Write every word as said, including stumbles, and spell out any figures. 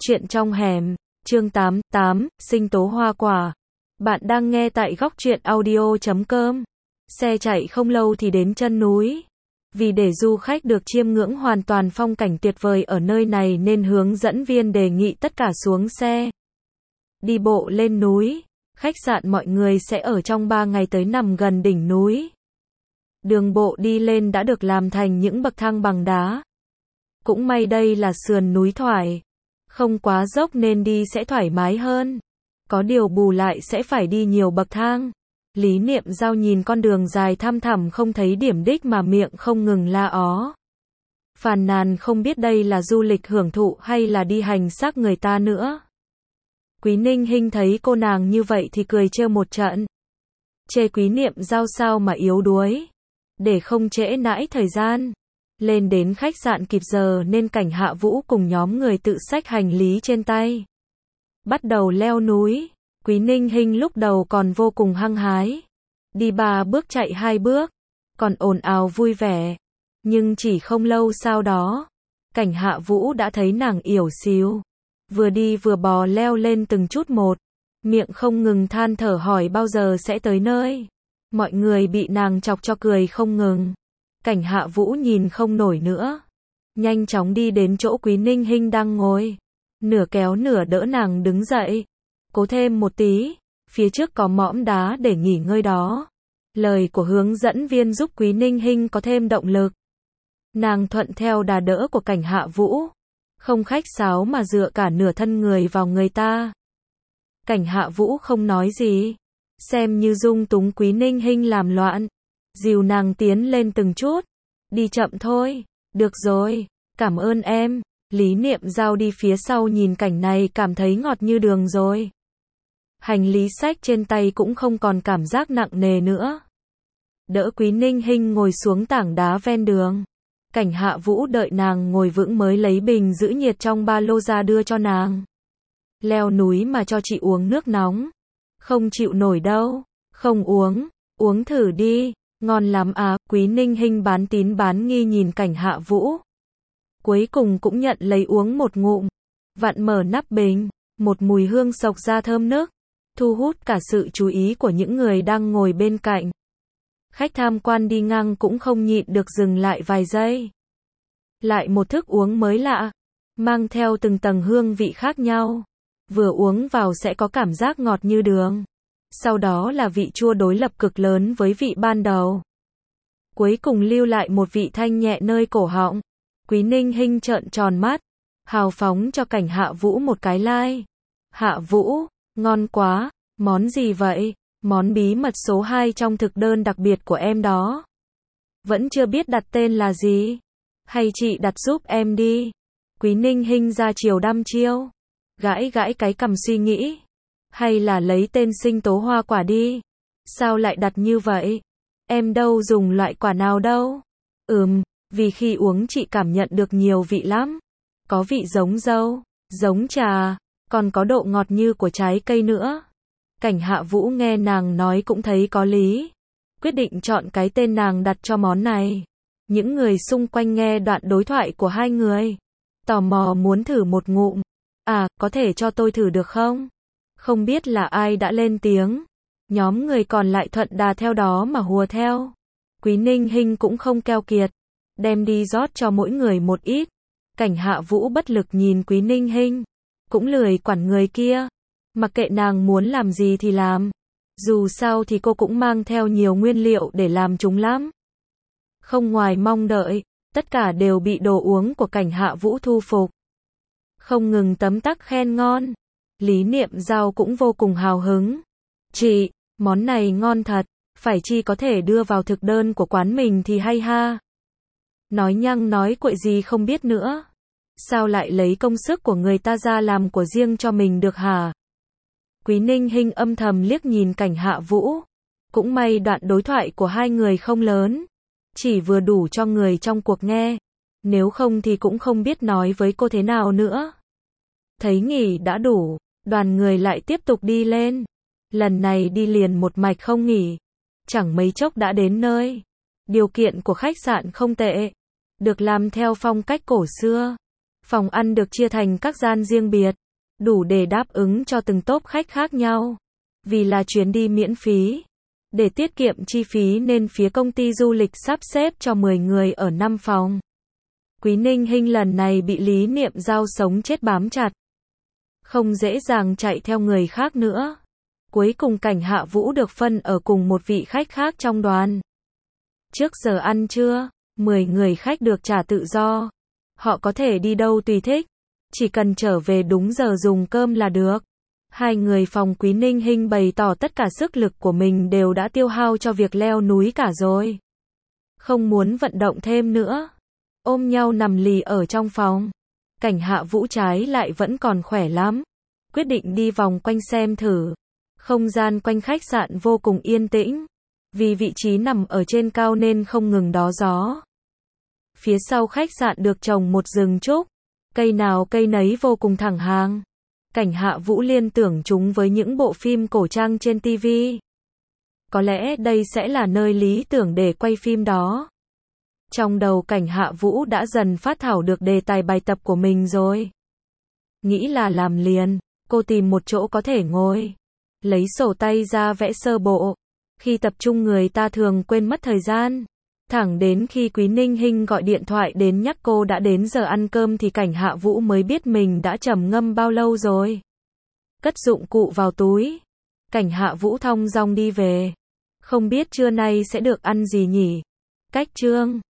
Chuyện trong hẻm, chương tám, tám, sinh tố hoa quả. Bạn đang nghe tại góc truyện audio chấm com. Xe chạy không lâu thì đến chân núi. Vì để du khách được chiêm ngưỡng hoàn toàn phong cảnh tuyệt vời ở nơi này nên hướng dẫn viên đề nghị tất cả xuống xe. Đi bộ lên núi. Khách sạn mọi người sẽ ở trong ba ngày tới nằm gần đỉnh núi. Đường bộ đi lên đã được làm thành những bậc thang bằng đá. Cũng may đây là sườn núi thoải. Không quá dốc nên đi sẽ thoải mái hơn. Có điều bù lại sẽ phải đi nhiều bậc thang. Lý Niệm Giao nhìn con đường dài thăm thẳm không thấy điểm đích mà miệng không ngừng la ó. Phàn nàn không biết đây là du lịch hưởng thụ hay là đi hành xác người ta nữa. Quý Ninh Hinh thấy cô nàng như vậy thì cười trêu một trận. Chê Quý Niệm Giao sao mà yếu đuối. Để không trễ nãi thời gian. Lên đến khách sạn kịp giờ nên Cảnh Hạ Vũ cùng nhóm người tự xách hành lý trên tay. Bắt đầu leo núi. Quý Ninh Hinh lúc đầu còn vô cùng hăng hái. Đi ba bước chạy hai bước. Còn ồn ào vui vẻ. Nhưng chỉ không lâu sau đó. Cảnh Hạ Vũ đã thấy nàng ỉu xìu. Vừa đi vừa bò leo lên từng chút một. Miệng không ngừng than thở hỏi bao giờ sẽ tới nơi. Mọi người bị nàng chọc cho cười không ngừng. Cảnh Hạ Vũ nhìn không nổi nữa. Nhanh chóng đi đến chỗ Quý Ninh Hinh đang ngồi. Nửa kéo nửa đỡ nàng đứng dậy. Cố thêm một tí. Phía trước có mỏm đá để nghỉ ngơi đó. Lời của hướng dẫn viên giúp Quý Ninh Hinh có thêm động lực. Nàng thuận theo đà đỡ của Cảnh Hạ Vũ. Không khách sáo mà dựa cả nửa thân người vào người ta. Cảnh Hạ Vũ không nói gì. Xem như dung túng Quý Ninh Hinh làm loạn. Dìu nàng tiến lên từng chút. Đi chậm thôi. Được rồi. Cảm ơn em. Lý Niệm Giao đi phía sau nhìn cảnh này cảm thấy ngọt như đường rồi. Hành lý xách trên tay cũng không còn cảm giác nặng nề nữa. Đỡ Quý Ninh Hinh ngồi xuống tảng đá ven đường. Cảnh Hạ Vũ đợi nàng ngồi vững mới lấy bình giữ nhiệt trong ba lô ra đưa cho nàng. Leo núi mà cho chị uống nước nóng. Không chịu nổi đâu. Không uống. Uống thử đi. Ngon lắm à, Quý Ninh Hinh bán tín bán nghi nhìn Cảnh Hạ Vũ. Cuối cùng cũng nhận lấy uống một ngụm. Vặn mở nắp bình. Một mùi hương xộc ra thơm nức. Thu hút cả sự chú ý của những người đang ngồi bên cạnh. Khách tham quan đi ngang cũng không nhịn được dừng lại vài giây. Lại một thức uống mới lạ. Mang theo từng tầng hương vị khác nhau. Vừa uống vào sẽ có cảm giác ngọt như đường. Sau đó là vị chua đối lập cực lớn với vị ban đầu. Cuối cùng lưu lại một vị thanh nhẹ nơi cổ họng. Quý Ninh Hinh trợn tròn mắt. Hào phóng cho Cảnh Hạ Vũ một cái like. Hạ Vũ, ngon quá, món gì vậy? Món bí mật số hai trong thực đơn đặc biệt của em đó. Vẫn chưa biết đặt tên là gì? Hay chị đặt giúp em đi? Quý Ninh Hinh ra chiều đăm chiêu. Gãi gãi cái cằm suy nghĩ. Hay là lấy tên sinh tố hoa quả đi? Sao lại đặt như vậy? Em đâu dùng loại quả nào đâu? Ừm, vì khi uống chị cảm nhận được nhiều vị lắm. Có vị giống dâu, giống trà, còn có độ ngọt như của trái cây nữa. Cảnh Hạ Vũ nghe nàng nói cũng thấy có lý. Quyết định chọn cái tên nàng đặt cho món này. Những người xung quanh nghe đoạn đối thoại của hai người. Tò mò muốn thử một ngụm. À, có thể cho tôi thử được không? Không biết là ai đã lên tiếng. Nhóm người còn lại thuận đà theo đó mà hùa theo. Quý Ninh Hinh cũng không keo kiệt. Đem đi rót cho mỗi người một ít. Cảnh Hạ Vũ bất lực nhìn Quý Ninh Hinh. Cũng lười quản người kia. Mặc kệ nàng muốn làm gì thì làm. Dù sao thì cô cũng mang theo nhiều nguyên liệu để làm chúng lắm. Không ngoài mong đợi. Tất cả đều bị đồ uống của Cảnh Hạ Vũ thu phục. Không ngừng tấm tắc khen ngon. Lý Niệm Giao cũng vô cùng hào hứng. Chị, món này ngon thật. Phải chi có thể đưa vào thực đơn của quán mình thì hay ha. Nói nhăng nói cuội gì không biết nữa. Sao lại lấy công sức của người ta ra làm của riêng cho mình được hả? Quý Ninh Hinh âm thầm liếc nhìn Cảnh Hạ Vũ. Cũng may đoạn đối thoại của hai người không lớn. Chỉ vừa đủ cho người trong cuộc nghe. Nếu không thì cũng không biết nói với cô thế nào nữa. Thấy nghỉ đã đủ. Đoàn người lại tiếp tục đi lên. Lần này đi liền một mạch không nghỉ. Chẳng mấy chốc đã đến nơi. Điều kiện của khách sạn không tệ. Được làm theo phong cách cổ xưa. Phòng ăn được chia thành các gian riêng biệt, đủ để đáp ứng cho từng tốp khách khác nhau. Vì là chuyến đi miễn phí, để tiết kiệm chi phí nên phía công ty du lịch sắp xếp cho mười người ở năm phòng. Quý Ninh Hinh lần này bị Lý Niệm Giao sống chết bám chặt. Không dễ dàng chạy theo người khác nữa. Cuối cùng Cảnh Hạ Vũ được phân ở cùng một vị khách khác trong đoàn. Trước giờ ăn trưa, mười người khách được trả tự do. Họ có thể đi đâu tùy thích, chỉ cần trở về đúng giờ dùng cơm là được. Hai người phòng Quý Ninh Hinh bày tỏ tất cả sức lực của mình đều đã tiêu hao cho việc leo núi cả rồi. Không muốn vận động thêm nữa. Ôm nhau nằm lì ở trong phòng. Cảnh Hạ Vũ trái lại vẫn còn khỏe lắm. Quyết định đi vòng quanh xem thử. Không gian quanh khách sạn vô cùng yên tĩnh. Vì vị trí nằm ở trên cao nên không ngừng đó gió. Phía sau khách sạn được trồng một rừng trúc. Cây nào cây nấy vô cùng thẳng hàng. Cảnh Hạ Vũ liên tưởng chúng với những bộ phim cổ trang trên ti vi. Có lẽ đây sẽ là nơi lý tưởng để quay phim đó. Trong đầu Cảnh Hạ Vũ đã dần phát thảo được đề tài bài tập của mình rồi. Nghĩ là làm liền, cô tìm một chỗ có thể ngồi. Lấy sổ tay ra vẽ sơ bộ. Khi tập trung người ta thường quên mất thời gian. Thẳng đến khi Quý Ninh Hinh gọi điện thoại đến nhắc cô đã đến giờ ăn cơm thì Cảnh Hạ Vũ mới biết mình đã trầm ngâm bao lâu rồi. Cất dụng cụ vào túi. Cảnh Hạ Vũ thong dong đi về. Không biết trưa nay sẽ được ăn gì nhỉ? Cách chương